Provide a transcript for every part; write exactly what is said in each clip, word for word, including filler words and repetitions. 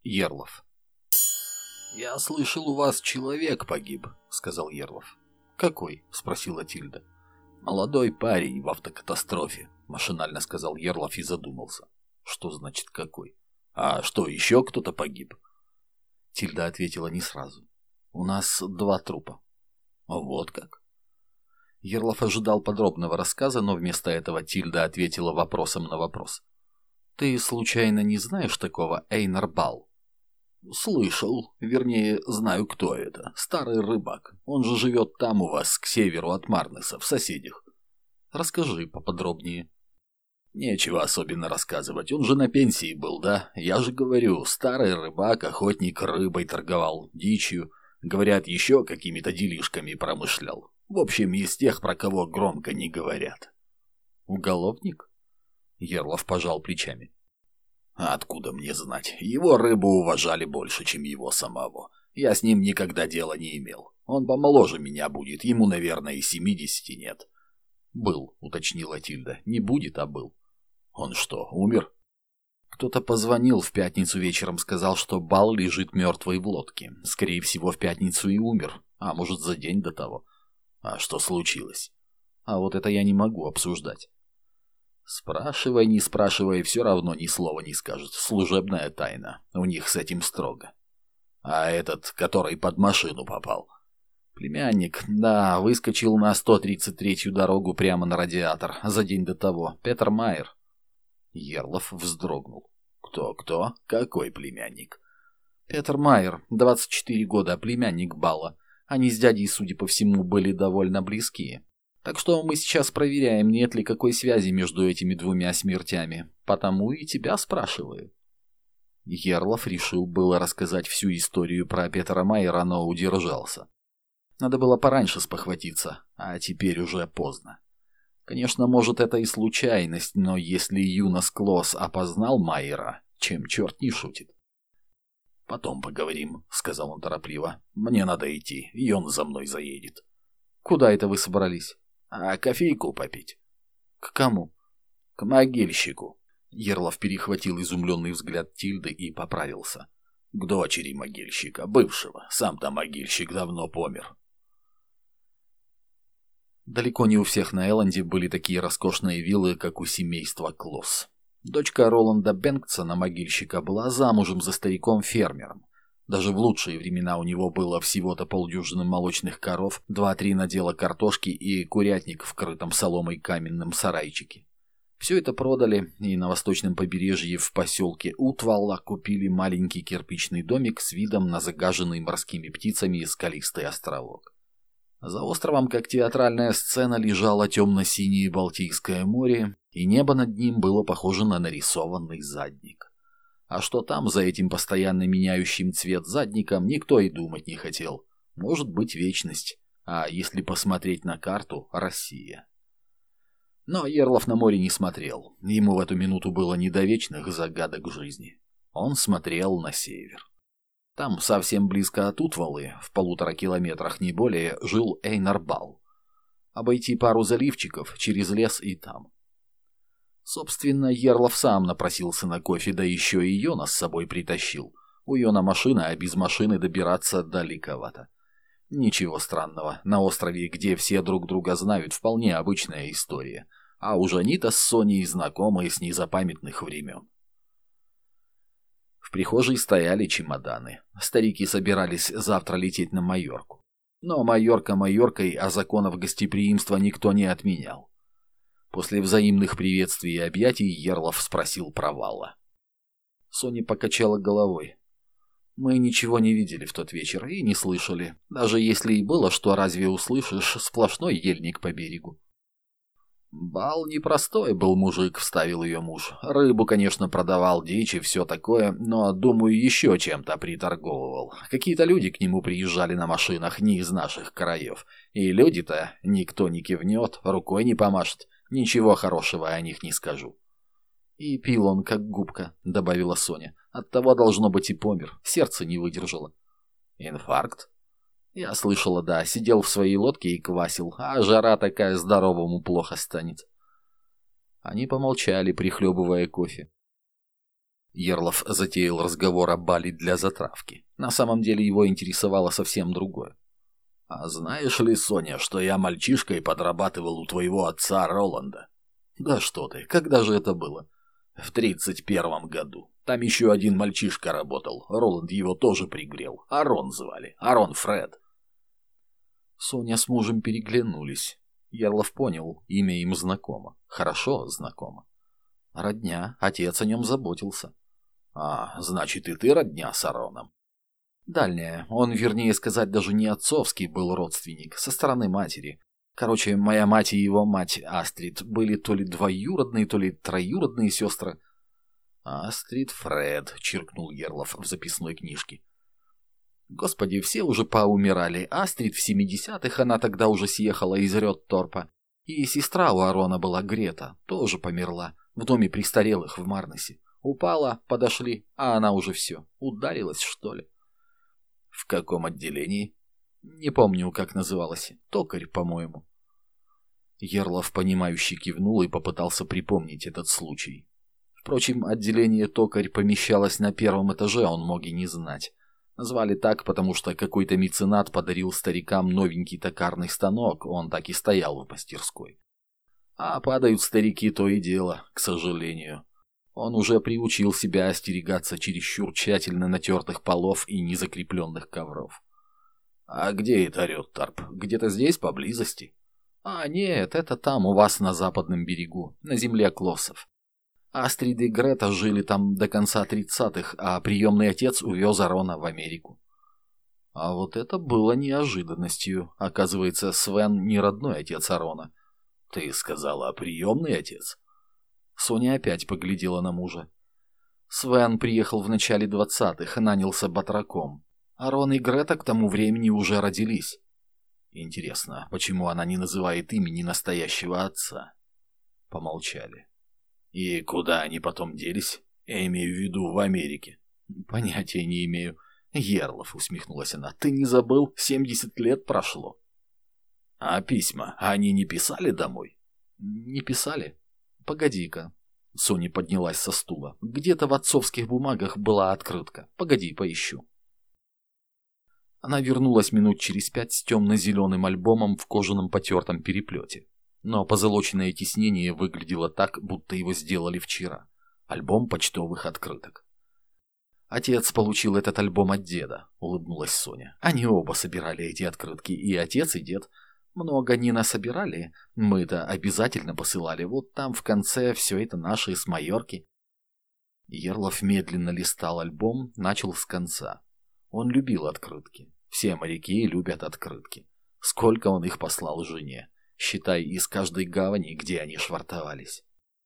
Ерлов. «Я слышал, у вас человек погиб», — сказал Ерлов. «Какой?» — спросила Тильда. «Молодой парень в автокатастрофе», — машинально сказал Ерлов и задумался. «Что значит какой? А что, еще кто-то погиб?» Тильда ответила не сразу. «У нас два трупа». «Вот как?» Ерлов ожидал подробного рассказа, но вместо этого Тильда ответила вопросом на вопрос. «Ты случайно не знаешь такого Эйнар Балл?» «Слышал. Вернее, знаю, кто это. Старый рыбак. Он же живет там у вас, к северу от Марнеса, в соседях». «Расскажи поподробнее». «Нечего особенно рассказывать. Он же на пенсии был, да? Я же говорю, старый рыбак, охотник, рыбой торговал, дичью. Говорят, еще какими-то делишками промышлял. В общем, из тех, про кого громко не говорят». «Уголовник?» Ерлов пожал плечами. «Откуда мне знать? Его рыбу уважали больше, чем его самого. Я с ним никогда дела не имел. Он помоложе меня будет, ему, наверное, и семидесяти нет». «Был», — уточнила Тильда. «Не будет, а был». «Он что, умер?» «Кто-то позвонил в пятницу вечером, сказал, что Бал лежит мертвый в лодке. Скорее всего, в пятницу и умер. А может, за день до того». «А что случилось?» «А вот это я не могу обсуждать». «Спрашивай, не спрашивай, все равно ни слова не скажет. Служебная тайна. У них с этим строго». «А этот, который под машину попал?» «Племянник, да, выскочил на сто тридцать третью дорогу прямо на радиатор за день до того. Петер Майер». Ерлов вздрогнул. «Кто-кто? Какой племянник?» «Петер Майер, двадцать четыре года, племянник Балла. Они с дядей, судя по всему, были довольно близкие. Так что мы сейчас проверяем, нет ли какой связи между этими двумя смертями. Потому и тебя спрашиваю». Ерлов решил было рассказать всю историю про Петера Майера, но удержался. Надо было пораньше спохватиться, а теперь уже поздно. Конечно, может, это и случайность, но если Юнас Клосс опознал Майера, чем черт не шутит. «Потом поговорим», — сказал он торопливо. «Мне надо идти, и он за мной заедет». «Куда это вы собрались?» «А кофейку попить». «К кому?» «К могильщику». Ерлов перехватил изумленный взгляд Тильды и поправился. «К дочери могильщика, бывшего. Сам-то могильщик давно помер». Далеко не у всех на Элленде были такие роскошные виллы, как у семейства Клосс. Дочка Роланда Бенктсона, могильщика, была замужем за стариком-фермером. Даже в лучшие времена у него было всего-то полдюжины молочных коров, два-три надела картошки и курятник в крытом соломой каменном сарайчике. Все это продали, и на восточном побережье в поселке Утвалла купили маленький кирпичный домик с видом на загаженный морскими птицами скалистый островок. За островом, как театральная сцена, лежало темно-синее Балтийское море, и небо над ним было похоже на нарисованный задник. А что там за этим постоянно меняющим цвет задником, никто и думать не хотел. Может быть, вечность, а если посмотреть на карту — Россия. Но Ерлов на море не смотрел, ему в эту минуту было не до вечных загадок жизни. Он смотрел на север. Там, совсем близко от Утвалы, в полутора километрах не более, жил Эйнар Балл. Обойти пару заливчиков, через лес и там. Собственно, Ерлов сам напросился на кофе, да еще и Йона с собой притащил. У Йона машина, а без машины добираться далековато. Ничего странного, на острове, где все друг друга знают, вполне обычная история. А уж они-то с Соней знакомые с незапамятных времен. В прихожей стояли чемоданы. Старики собирались завтра лететь на Майорку. Но Майорка Майоркой, а законов гостеприимства никто не отменял. После взаимных приветствий и объятий Ерлов спросил про Валла. Соня покачала головой. «Мы ничего не видели в тот вечер и не слышали. Даже если и было, что разве услышишь, сплошной ельник по берегу». «Бал непростой был мужик», — вставил ее муж. «Рыбу, конечно, продавал, дичь и все такое, но, думаю, еще чем-то приторговывал. Какие-то люди к нему приезжали на машинах не из наших краев. И люди-то никто не кивнет, рукой не помашет. Ничего хорошего о них не скажу». «И пил он, как губка», — добавила Соня. «Оттого, должно быть, и помер. Сердце не выдержало». «Инфаркт?» «Я слышала, да. Сидел в своей лодке и квасил. А жара такая, здоровому плохо станет». Они помолчали, прихлебывая кофе. Ерлов затеял разговор о бале для затравки. На самом деле его интересовало совсем другое. «А знаешь ли, Соня, что я мальчишкой подрабатывал у твоего отца Роланда?» «Да что ты, когда же это было?» «В тридцать первом году. Там еще один мальчишка работал. Роланд его тоже пригрел. Арон звали. Арон Фред». Соня с мужем переглянулись. Ерлов понял, имя им знакомо. Хорошо знакомо. Родня, отец о нем заботился. «А, значит, и ты родня с Ароном?» «Дальняя. Он, вернее сказать, даже не отцовский был родственник, со стороны матери. Короче, моя мать и его мать, Астрид, были то ли двоюродные, то ли троюродные сестры». «Астрид Фред», — чиркнул Ерлов в записной книжке. «Господи, все уже поумирали. Астрид в семидесятых, она тогда уже съехала из Рёдторпа. И сестра у Арона была, Грета, тоже померла, в доме престарелых в Марнесе. Упала, подошли, а она уже все, ударилась, что ли». «В каком отделении?» «Не помню, как называлась. Токарь, по-моему». Ерлов, понимающе кивнул и попытался припомнить этот случай. Впрочем, отделение токарь помещалось на первом этаже, он мог и не знать. Звали так, потому что какой-то меценат подарил старикам новенький токарный станок, он так и стоял в мастерской. А падают старики, то и дело, к сожалению. Он уже приучил себя остерегаться чересчур тщательно натертых полов и незакрепленных ковров. «А где это Рёдторп? Где-то здесь, поблизости?» «А нет, это там, у вас на западном берегу, на земле Клоссов. Астрид и Грета жили там до конца тридцатых, а приемный отец увез Арона в Америку». А вот это было неожиданностью. Оказывается, Свен не родной отец Арона. «Ты сказала, приемный отец?» Соня опять поглядела на мужа. Свен приехал в начале двадцатых, нанялся батраком. Арон и Грета к тому времени уже родились. Интересно, почему она не называет имени настоящего отца? Помолчали. И куда они потом делись? Я имею в виду в Америке. Понятия не имею. Ерлов, усмехнулась она. Ты не забыл? Семьдесят лет прошло. А письма они не писали домой? Не писали. Погоди-ка. Соня поднялась со стула. Где-то в отцовских бумагах была открытка. Погоди, поищу. Она вернулась минут через пять с темно-зеленым альбомом в кожаном потертом переплете. Но позолоченное тиснение выглядело так, будто его сделали вчера. Альбом почтовых открыток. «Отец получил этот альбом от деда», — улыбнулась Соня. «Они оба собирали эти открытки, и отец, и дед. Много не насобирали, мы-то обязательно посылали. Вот там в конце все это наши с Майорки». Ерлов медленно листал альбом, начал с конца. Он любил открытки. Все моряки любят открытки. Сколько он их послал жене. Считай, из каждой гавани, где они швартовались.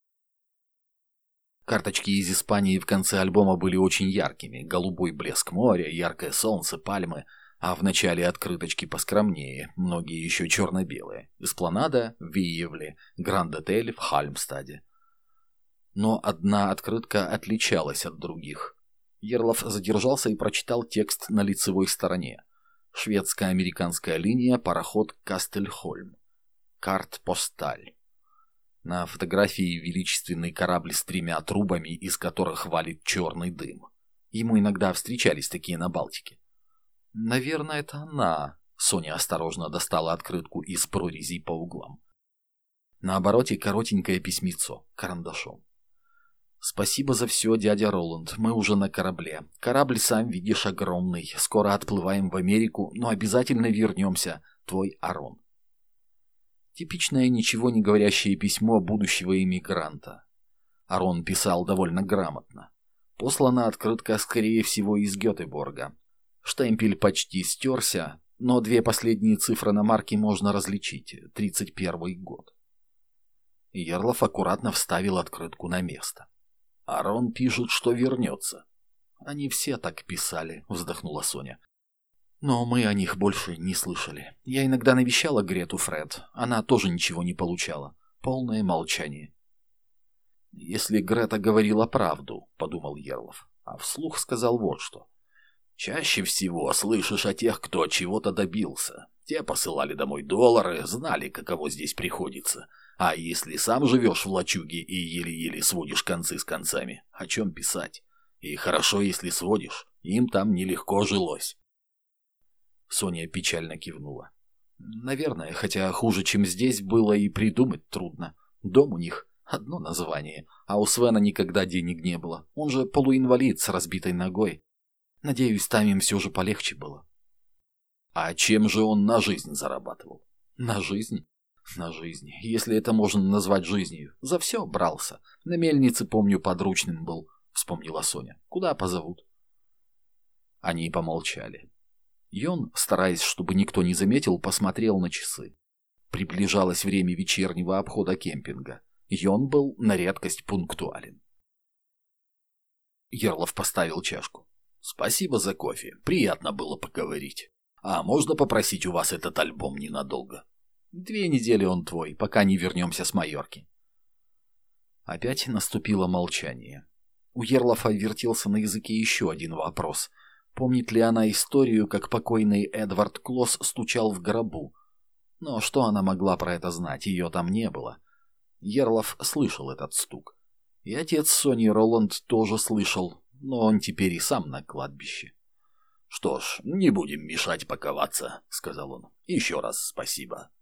Карточки из Испании в конце альбома были очень яркими. Голубой блеск моря, яркое солнце, пальмы. А в начале открыточки поскромнее, многие еще черно-белые. Эспланада в Виевле, Гранд-отель в Хальмстаде. Но одна открытка отличалась от других. Ерлов задержался и прочитал текст на лицевой стороне. Шведско-американская линия, пароход Кастельхольм. Карт-посталь. На фотографии величественный корабль с тремя трубами, из которых валит черный дым. Ему иногда встречались такие на Балтике. «Наверное, это она», — Соня осторожно достала открытку из прорезей по углам. На обороте коротенькое письмецо, карандашом. «Спасибо за все, дядя Роланд, мы уже на корабле. Корабль, сам видишь, огромный. Скоро отплываем в Америку, но обязательно вернемся. Твой Арон». Типичное ничего не говорящее письмо будущего иммигранта. Арон писал довольно грамотно. Послана открытка, скорее всего, из Гетеборга. Штемпель почти стерся, но две последние цифры на марке можно различить. тридцать первый год. Ерлов аккуратно вставил открытку на место. «Арон пишет, что вернется». «Они все так писали», — вздохнула Соня. «Но мы о них больше не слышали. Я иногда навещала Грету Фред. Она тоже ничего не получала. Полное молчание». «Если Грета говорила правду», — подумал Ерлов, а вслух сказал вот что. «Чаще всего слышишь о тех, кто чего-то добился. Те посылали домой доллары, знали, каково здесь приходится. А если сам живешь в лачуге и еле-еле сводишь концы с концами, о чем писать? И хорошо, если сводишь. Им там нелегко жилось. Соня печально кивнула. Наверное, хотя хуже, чем здесь, было и придумать трудно. Дом у них одно название, а у Свена никогда денег не было. Он же полуинвалид с разбитой ногой. Надеюсь, там им все же полегче было. А чем же он на жизнь зарабатывал? На жизнь? На жизнь, если это можно назвать жизнью. За все брался. На мельнице, помню, подручным был, вспомнила Соня. Куда позовут? Они помолчали. Йон, стараясь, чтобы никто не заметил, посмотрел на часы. Приближалось время вечернего обхода кемпинга. Йон был на редкость пунктуален. Ерлов поставил чашку. «Спасибо за кофе. Приятно было поговорить. А можно попросить у вас этот альбом ненадолго?» «Две недели он твой, пока не вернемся с Майорки». Опять наступило молчание. У Ерлофа вертелся на языке еще один вопрос. Помнит ли она историю, как покойный Эдвард Клосс стучал в гробу? Но что она могла про это знать? Ее там не было. Ерлов слышал этот стук. И отец Сони Роланд тоже слышал, но он теперь и сам на кладбище. «Что ж, не будем мешать паковаться», — сказал он. «Еще раз спасибо».